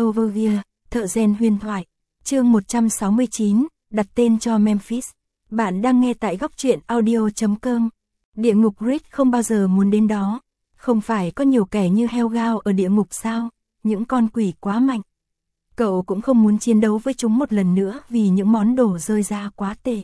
Overview, thợ rèn huyền thoại. Chương 169, đặt tên cho Memphis. Bạn đang nghe tại góc truyện audio.com. Địa ngục Reed không bao giờ muốn đến đó. Không phải có nhiều kẻ như Helgao ở địa ngục sao? Những con quỷ quá mạnh. Cậu cũng không muốn chiến đấu với chúng một lần nữa vì những món đồ rơi ra quá tệ.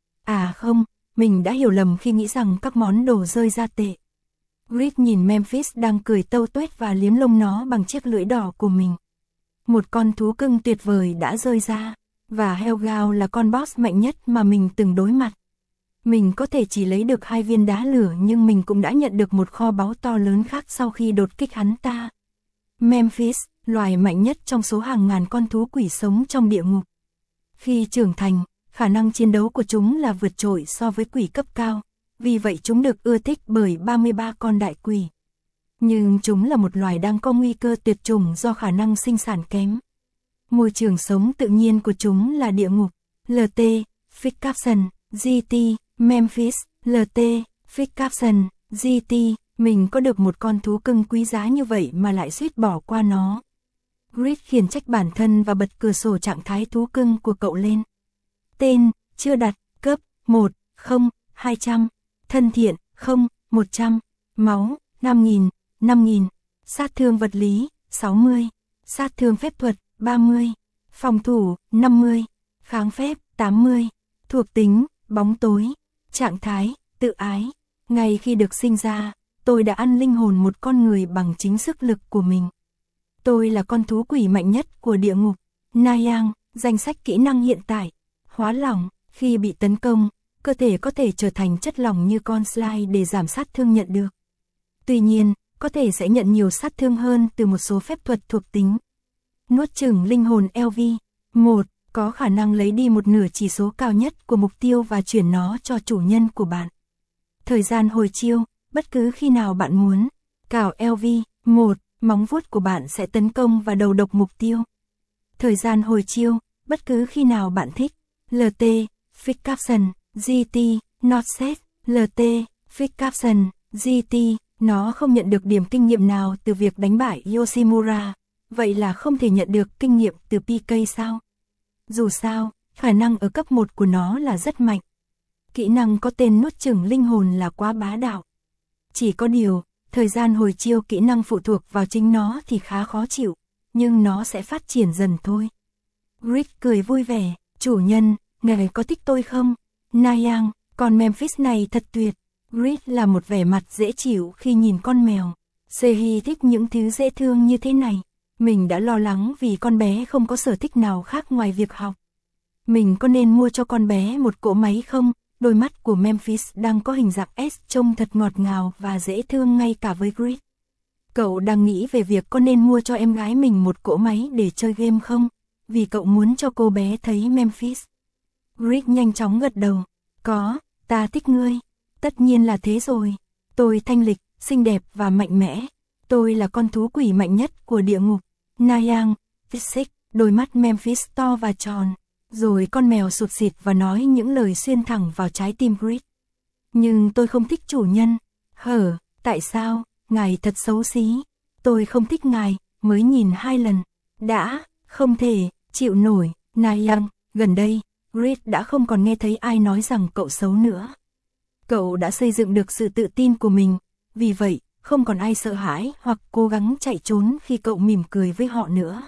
À không, mình đã hiểu lầm khi nghĩ rằng các món đồ rơi ra tệ. Reed nhìn Memphis đang cười tâu tuét và liếm lông nó bằng chiếc lưỡi đỏ của mình. Một con thú cưng tuyệt vời đã rơi ra, và Helgao là con boss mạnh nhất mà mình từng đối mặt. Mình có thể chỉ lấy được 2 viên đá lửa nhưng mình cũng đã nhận được một kho báu to lớn khác sau khi đột kích hắn ta. Memphis, loài mạnh nhất trong số hàng ngàn con thú quỷ sống trong địa ngục. Khi trưởng thành, khả năng chiến đấu của chúng là vượt trội so với quỷ cấp cao, vì vậy chúng được ưa thích bởi 33 con đại quỷ. Nhưng chúng là một loài đang có nguy cơ tuyệt chủng do khả năng sinh sản kém. Môi trường sống tự nhiên của chúng là địa ngục. LT, Fix Capson, GT, Memphis, LT, Fix Capson, GT, mình có được một con thú cưng quý giá như vậy mà lại suýt bỏ qua nó. Reed khiển trách bản thân và bật cửa sổ trạng thái thú cưng của cậu lên. Tên, chưa đặt, cấp, 1, 0, 200, thân thiện, 0, 100, máu, 5.000, 5.000, sát thương vật lý, 60, sát thương phép thuật, 30, phòng thủ, 50, kháng phép, 80, thuộc tính, bóng tối, trạng thái, tự ái. Ngay khi được sinh ra, tôi đã ăn linh hồn một con người bằng chính sức lực của mình. Tôi là con thú quỷ mạnh nhất của địa ngục. Nayang, danh sách kỹ năng hiện tại. Hóa lỏng, khi bị tấn công, cơ thể có thể trở thành chất lỏng như con slime để giảm sát thương nhận được. Tuy nhiên, có thể sẽ nhận nhiều sát thương hơn từ một số phép thuật thuộc tính. Nuốt chửng linh hồn LV. 1. Có khả năng lấy đi một nửa chỉ số cao nhất của mục tiêu và chuyển nó cho chủ nhân của bạn. Thời gian hồi chiêu, bất cứ khi nào bạn muốn. Cào LV. 1. Móng vuốt của bạn sẽ tấn công và đầu độc mục tiêu. Thời gian hồi chiêu, bất cứ khi nào bạn thích. LT, Fix Capson, GT, Not Set, LT, Fix Capson, GT, nó không nhận được điểm kinh nghiệm nào từ việc đánh bại Yoshimura, vậy là không thể nhận được kinh nghiệm từ PK sao? Dù sao, khả năng ở cấp 1 của nó là rất mạnh. Kỹ năng có tên nuốt chửng linh hồn là quá bá đạo. Chỉ có điều, thời gian hồi chiêu kỹ năng phụ thuộc vào chính nó thì khá khó chịu, nhưng nó sẽ phát triển dần thôi. Rick cười vui vẻ, chủ nhân, ngài có thích tôi không? Nayang, con Memphis này thật tuyệt. Rick là một vẻ mặt dễ chịu khi nhìn con mèo. Sehi thích những thứ dễ thương như thế này. Mình đã lo lắng vì con bé không có sở thích nào khác ngoài việc học. Mình có nên mua cho con bé một cỗ máy không? Đôi mắt của Memphis đang có hình dạng S trông thật ngọt ngào và dễ thương ngay cả với Grid. Cậu đang nghĩ về việc có nên mua cho em gái mình một cỗ máy để chơi game không? Vì cậu muốn cho cô bé thấy Memphis. Grid nhanh chóng gật đầu. Có, ta thích ngươi. Tất nhiên là thế rồi. Tôi thanh lịch, xinh đẹp và mạnh mẽ. Tôi là con thú quỷ mạnh nhất của địa ngục. Nayang, Physics, đôi mắt Memphis to và tròn. Rồi con mèo sụt sịt và nói những lời xuyên thẳng vào trái tim Grid. Nhưng tôi không thích chủ nhân. Tại sao? Ngài thật xấu xí. Tôi không thích ngài, mới nhìn 2 lần. Đã, không thể, chịu nổi. Nayang, gần đây, Grid đã không còn nghe thấy ai nói rằng cậu xấu nữa. Cậu đã xây dựng được sự tự tin của mình, vì vậy, không còn ai sợ hãi hoặc cố gắng chạy trốn khi cậu mỉm cười với họ nữa.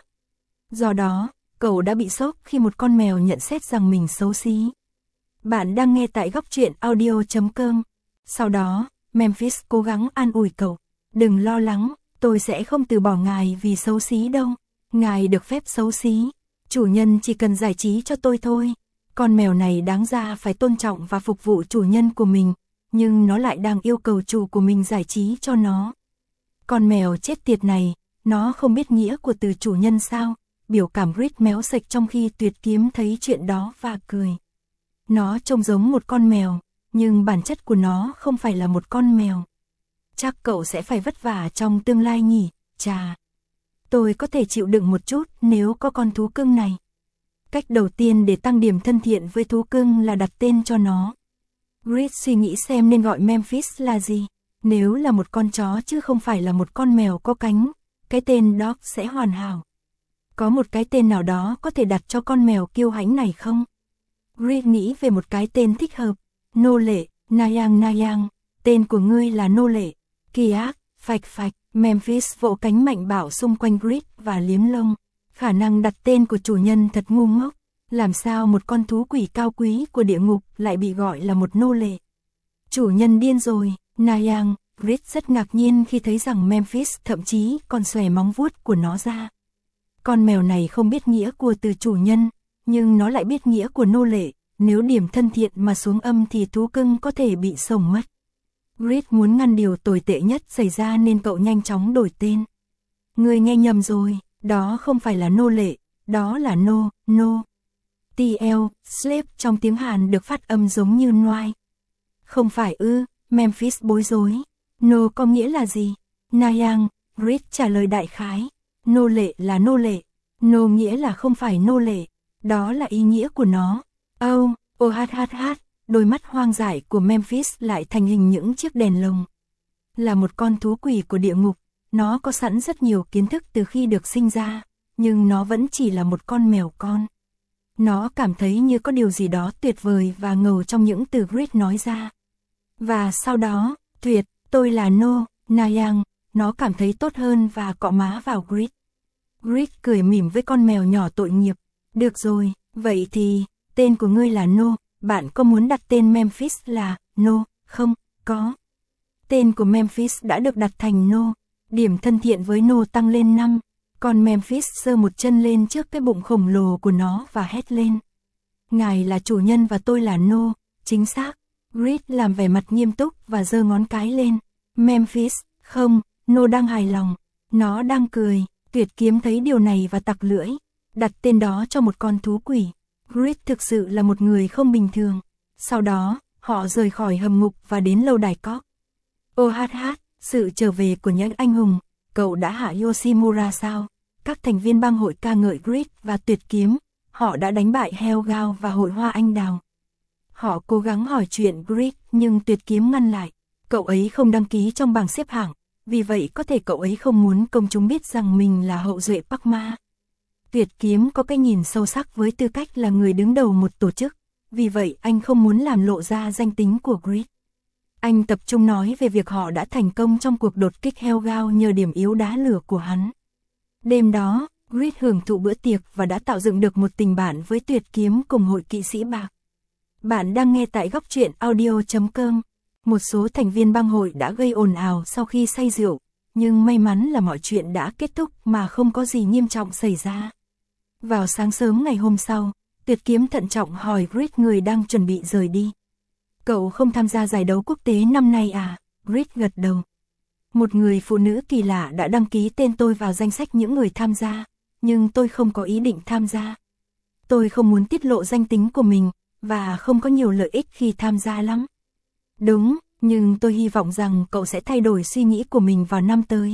Do đó, cậu đã bị sốc khi một con mèo nhận xét rằng mình xấu xí. Bạn đang nghe tại góc truyện audio.com. Sau đó, Memphis cố gắng an ủi cậu. Đừng lo lắng, tôi sẽ không từ bỏ ngài vì xấu xí đâu. Ngài được phép xấu xí. Chủ nhân chỉ cần giải trí cho tôi thôi. Con mèo này đáng ra phải tôn trọng và phục vụ chủ nhân của mình, nhưng nó lại đang yêu cầu chủ của mình giải trí cho nó. Con mèo chết tiệt này, nó không biết nghĩa của từ chủ nhân sao? Biểu cảm Grid méo sạch trong khi Tuyệt Kiếm thấy chuyện đó và cười. Nó trông giống một con mèo, nhưng bản chất của nó không phải là một con mèo. Chắc cậu sẽ phải vất vả trong tương lai nhỉ, chà. Tôi có thể chịu đựng một chút nếu có con thú cưng này. Cách đầu tiên để tăng điểm thân thiện với thú cưng là đặt tên cho nó. Grid suy nghĩ xem nên gọi Memphis là gì. Nếu là một con chó chứ không phải là một con mèo có cánh, cái tên Dog sẽ hoàn hảo. Có một cái tên nào đó có thể đặt cho con mèo kiêu hãnh này không? Grit nghĩ về một cái tên thích hợp. Nô lệ, Nayang Nayang, tên của ngươi là nô lệ. Kỳ ác, phạch phạch, Memphis vỗ cánh mạnh bạo xung quanh Grit và liếm lông. Khả năng đặt tên của chủ nhân thật ngu ngốc. Làm sao một con thú quỷ cao quý của địa ngục lại bị gọi là một nô lệ? Chủ nhân điên rồi, Nayang. Grit rất ngạc nhiên khi thấy rằng Memphis thậm chí còn xòe móng vuốt của nó ra. Con mèo này không biết nghĩa của từ chủ nhân, nhưng nó lại biết nghĩa của nô lệ. Nếu điểm thân thiện mà xuống âm thì thú cưng có thể bị sổng mất. Grit muốn ngăn điều tồi tệ nhất xảy ra nên cậu nhanh chóng đổi tên. Ngươi nghe nhầm rồi, đó không phải là nô lệ, đó là nô. TL, slave trong tiếng Hàn được phát âm giống như noai. Không phải ư, Memphis bối rối. Nô có nghĩa là gì? Nayang, Grit trả lời đại khái. Nô lệ là nô lệ. Nô nghĩa là không phải nô lệ. Đó là ý nghĩa của nó. Đôi mắt hoang dại của Memphis lại thành hình những chiếc đèn lồng. Là một con thú quỷ của địa ngục, nó có sẵn rất nhiều kiến thức từ khi được sinh ra, nhưng nó vẫn chỉ là một con mèo con. Nó cảm thấy như có điều gì đó tuyệt vời và ngầu trong những từ Grit nói ra. Và sau đó, tuyệt, tôi là Nayang, nó cảm thấy tốt hơn và cọ má vào Grit. Grit cười mỉm với con mèo nhỏ tội nghiệp. Được rồi, vậy thì, tên của ngươi là bạn có muốn đặt tên Memphis là không? Có. Tên của Memphis đã được đặt thành điểm thân thiện với tăng lên 5. Còn Memphis giơ một chân lên trước cái bụng khổng lồ của nó và hét lên. Ngài là chủ nhân và tôi là chính xác. Grit làm vẻ mặt nghiêm túc và giơ ngón cái lên. Memphis, không, đang hài lòng. Nó đang cười. Tuyệt kiếm thấy điều này và tặc lưỡi. Đặt tên đó cho một con thú quỷ. Grit thực sự là một người không bình thường. Sau đó, họ rời khỏi hầm ngục và đến lâu đài cóc. Sự trở về của những anh hùng. Cậu đã hạ Yoshimura sao? Các thành viên bang hội ca ngợi Grit và tuyệt kiếm. Họ đã đánh bại Helgao và hội hoa anh đào. Họ cố gắng hỏi chuyện Grit nhưng tuyệt kiếm ngăn lại. Cậu ấy không đăng ký trong bảng xếp hạng. Vì vậy có thể cậu ấy không muốn công chúng biết rằng mình là hậu duệ Park Ma. Tuyệt kiếm có cái nhìn sâu sắc với tư cách là người đứng đầu một tổ chức. Vì vậy anh không muốn làm lộ ra danh tính của Grit. Anh tập trung nói về việc họ đã thành công trong cuộc đột kích Helgao nhờ điểm yếu đá lửa của hắn. Đêm đó, Grit hưởng thụ bữa tiệc và đã tạo dựng được một tình bạn với tuyệt kiếm cùng hội kỵ sĩ bạc. Bạn đang nghe tại góc truyện audio.com. Một số thành viên bang hội đã gây ồn ào sau khi say rượu, nhưng may mắn là mọi chuyện đã kết thúc mà không có gì nghiêm trọng xảy ra. Vào sáng sớm ngày hôm sau, tuyệt kiếm thận trọng hỏi Grit người đang chuẩn bị rời đi. Cậu không tham gia giải đấu quốc tế năm nay à? Grit gật đầu. Một người phụ nữ kỳ lạ đã đăng ký tên tôi vào danh sách những người tham gia, nhưng tôi không có ý định tham gia. Tôi không muốn tiết lộ danh tính của mình, và không có nhiều lợi ích khi tham gia lắm. Đúng, nhưng tôi hy vọng rằng cậu sẽ thay đổi suy nghĩ của mình vào năm tới.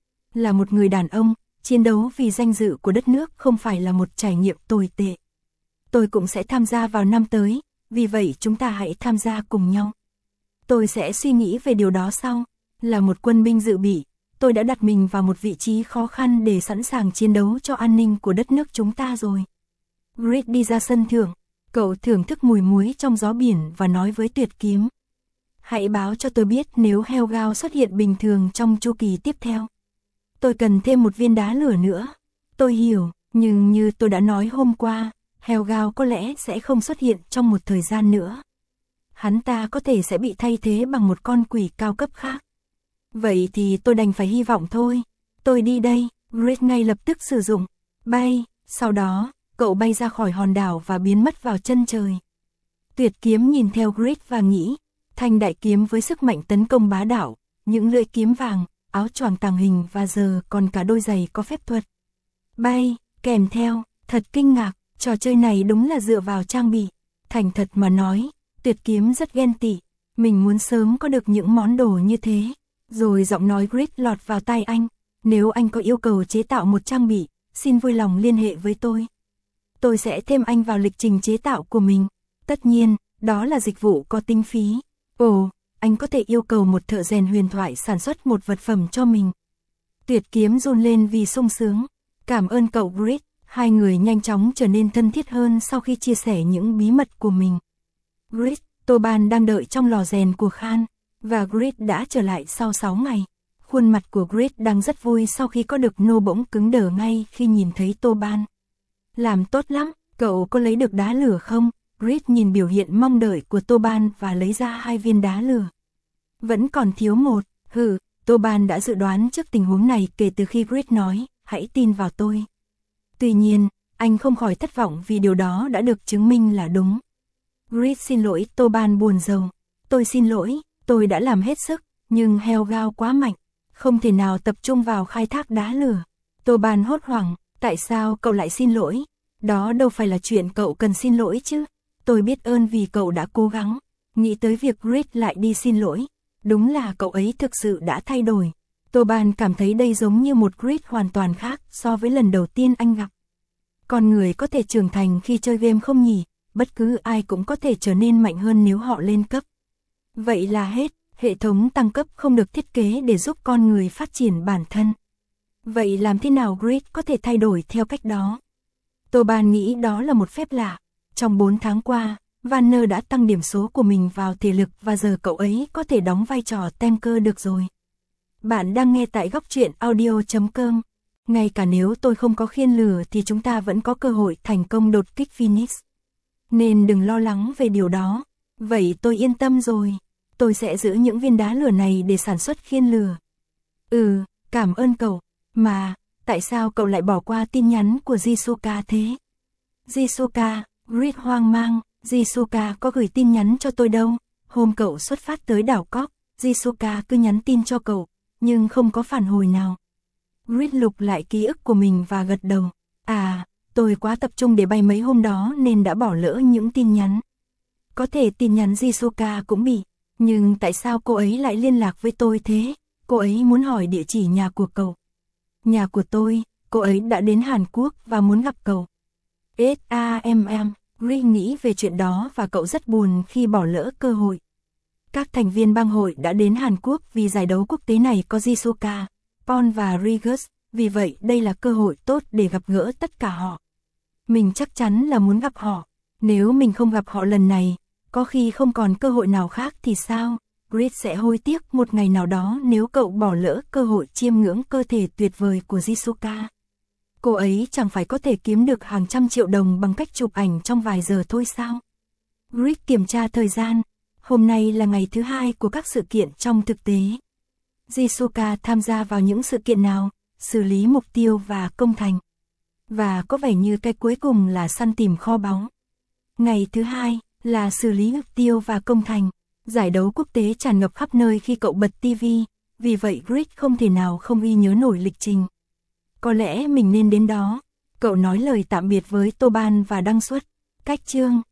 Là một người đàn ông, chiến đấu vì danh dự của đất nước không phải là một trải nghiệm tồi tệ. Tôi cũng sẽ tham gia vào năm tới, vì vậy chúng ta hãy tham gia cùng nhau. Tôi sẽ suy nghĩ về điều đó sau. Là một quân binh dự bị, tôi đã đặt mình vào một vị trí khó khăn để sẵn sàng chiến đấu cho an ninh của đất nước chúng ta rồi. Grit đi ra sân thượng, cậu thưởng thức mùi muối trong gió biển và nói với tuyệt kiếm. Hãy báo cho tôi biết nếu Helgao xuất hiện bình thường trong chu kỳ tiếp theo. Tôi cần thêm một viên đá lửa nữa. Tôi hiểu, nhưng như tôi đã nói hôm qua, Helgao có lẽ sẽ không xuất hiện trong một thời gian nữa. Hắn ta có thể sẽ bị thay thế bằng một con quỷ cao cấp khác. Vậy thì tôi đành phải hy vọng thôi. Tôi đi đây, Grit ngay lập tức sử dụng. Bay, sau đó, cậu bay ra khỏi hòn đảo và biến mất vào chân trời. Tuyệt kiếm nhìn theo Grit và nghĩ, thanh đại kiếm với sức mạnh tấn công bá đạo, những lưỡi kiếm vàng, áo choàng tàng hình và giờ còn cả đôi giày có phép thuật. Bay, kèm theo, thật kinh ngạc, trò chơi này đúng là dựa vào trang bị. Thành thật mà nói, tuyệt kiếm rất ghen tị, mình muốn sớm có được những món đồ như thế. Rồi giọng nói Grit lọt vào tai anh, nếu anh có yêu cầu chế tạo một trang bị, xin vui lòng liên hệ với tôi. Tôi sẽ thêm anh vào lịch trình chế tạo của mình. Tất nhiên, đó là dịch vụ có tính phí. Ồ, anh có thể yêu cầu một thợ rèn huyền thoại sản xuất một vật phẩm cho mình. Tuyệt kiếm run lên vì sung sướng. Cảm ơn cậu Grit, Hai người nhanh chóng trở nên thân thiết hơn sau khi chia sẻ những bí mật của mình. Grit, Toban đang đợi trong lò rèn của Khan, và Grit đã trở lại sau 6 ngày. Khuôn mặt của Grit đang rất vui sau khi có được nô bỗng cứng đờ ngay khi nhìn thấy Toban. Làm tốt lắm, cậu có lấy được đá lửa không? Grit nhìn biểu hiện mong đợi của Toban và lấy ra 2 viên đá lửa. Vẫn còn thiếu một, Toban đã dự đoán trước tình huống này kể từ khi Grit nói, hãy tin vào tôi. Tuy nhiên, anh không khỏi thất vọng vì điều đó đã được chứng minh là đúng. Grit xin lỗi, Toban buồn rầu. Tôi xin lỗi, tôi đã làm hết sức, nhưng Helgao quá mạnh, không thể nào tập trung vào khai thác đá lửa. Toban hốt hoảng, tại sao cậu lại xin lỗi? Đó đâu phải là chuyện cậu cần xin lỗi chứ. Tôi biết ơn vì cậu đã cố gắng. Nghĩ tới việc Grit lại đi xin lỗi. Đúng là cậu ấy thực sự đã thay đổi. Toban cảm thấy đây giống như một Grit hoàn toàn khác so với lần đầu tiên anh gặp. Con người có thể trưởng thành khi chơi game không nhỉ? Bất cứ ai cũng có thể trở nên mạnh hơn nếu họ lên cấp. Vậy là hết, hệ thống tăng cấp không được thiết kế để giúp con người phát triển bản thân. Vậy làm thế nào Grit có thể thay đổi theo cách đó? Toban nghĩ đó là một phép lạ. Trong 4 tháng qua, Vanner đã tăng điểm số của mình vào thể lực và giờ cậu ấy có thể đóng vai trò tanker được rồi. Bạn đang nghe tại góc truyện audio.com. Ngay cả nếu tôi không có khiên lửa thì chúng ta vẫn có cơ hội thành công đột kích Phoenix. Nên đừng lo lắng về điều đó. Vậy tôi yên tâm rồi. Tôi sẽ giữ những viên đá lửa này để sản xuất khiên lửa. Cảm ơn cậu. Mà, tại sao cậu lại bỏ qua tin nhắn của Jisuka thế? Jisuka, Grit hoang mang. Jisuka có gửi tin nhắn cho tôi đâu. Hôm cậu xuất phát tới đảo Cóc, Jisuka cứ nhắn tin cho cậu, nhưng không có phản hồi nào. Grit lục lại ký ức của mình và gật đầu. Tôi quá tập trung để bay mấy hôm đó nên đã bỏ lỡ những tin nhắn. Có thể tin nhắn Jisuka cũng bị, nhưng tại sao cô ấy lại liên lạc với tôi thế? Cô ấy muốn hỏi địa chỉ nhà của cậu. Nhà của tôi, cô ấy đã đến Hàn Quốc và muốn gặp cậu. Grit nghĩ về chuyện đó và cậu rất buồn khi bỏ lỡ cơ hội. Các thành viên bang hội đã đến Hàn Quốc vì giải đấu quốc tế này có Jisuka, Paul và Rigus, vì vậy đây là cơ hội tốt để gặp gỡ tất cả họ. Mình chắc chắn là muốn gặp họ. Nếu mình không gặp họ lần này, có khi không còn cơ hội nào khác thì sao? Grit sẽ hối tiếc một ngày nào đó nếu cậu bỏ lỡ cơ hội chiêm ngưỡng cơ thể tuyệt vời của Jisuka. Cô ấy chẳng phải có thể kiếm được hàng trăm triệu đồng bằng cách chụp ảnh trong vài giờ thôi sao? Grit kiểm tra thời gian. Hôm nay là ngày thứ 2 của các sự kiện trong thực tế. Jisuka tham gia vào những sự kiện nào? Xử lý mục tiêu và công thành. Và có vẻ như cái cuối cùng là săn tìm kho báu. Ngày thứ 2 là xử lý mục tiêu và công thành. Giải đấu quốc tế tràn ngập khắp nơi khi cậu bật TV, vì vậy Grit không thể nào không ghi nhớ nổi lịch trình. Có lẽ mình nên đến đó. Cậu nói lời tạm biệt với Toban và đăng xuất. Cách chương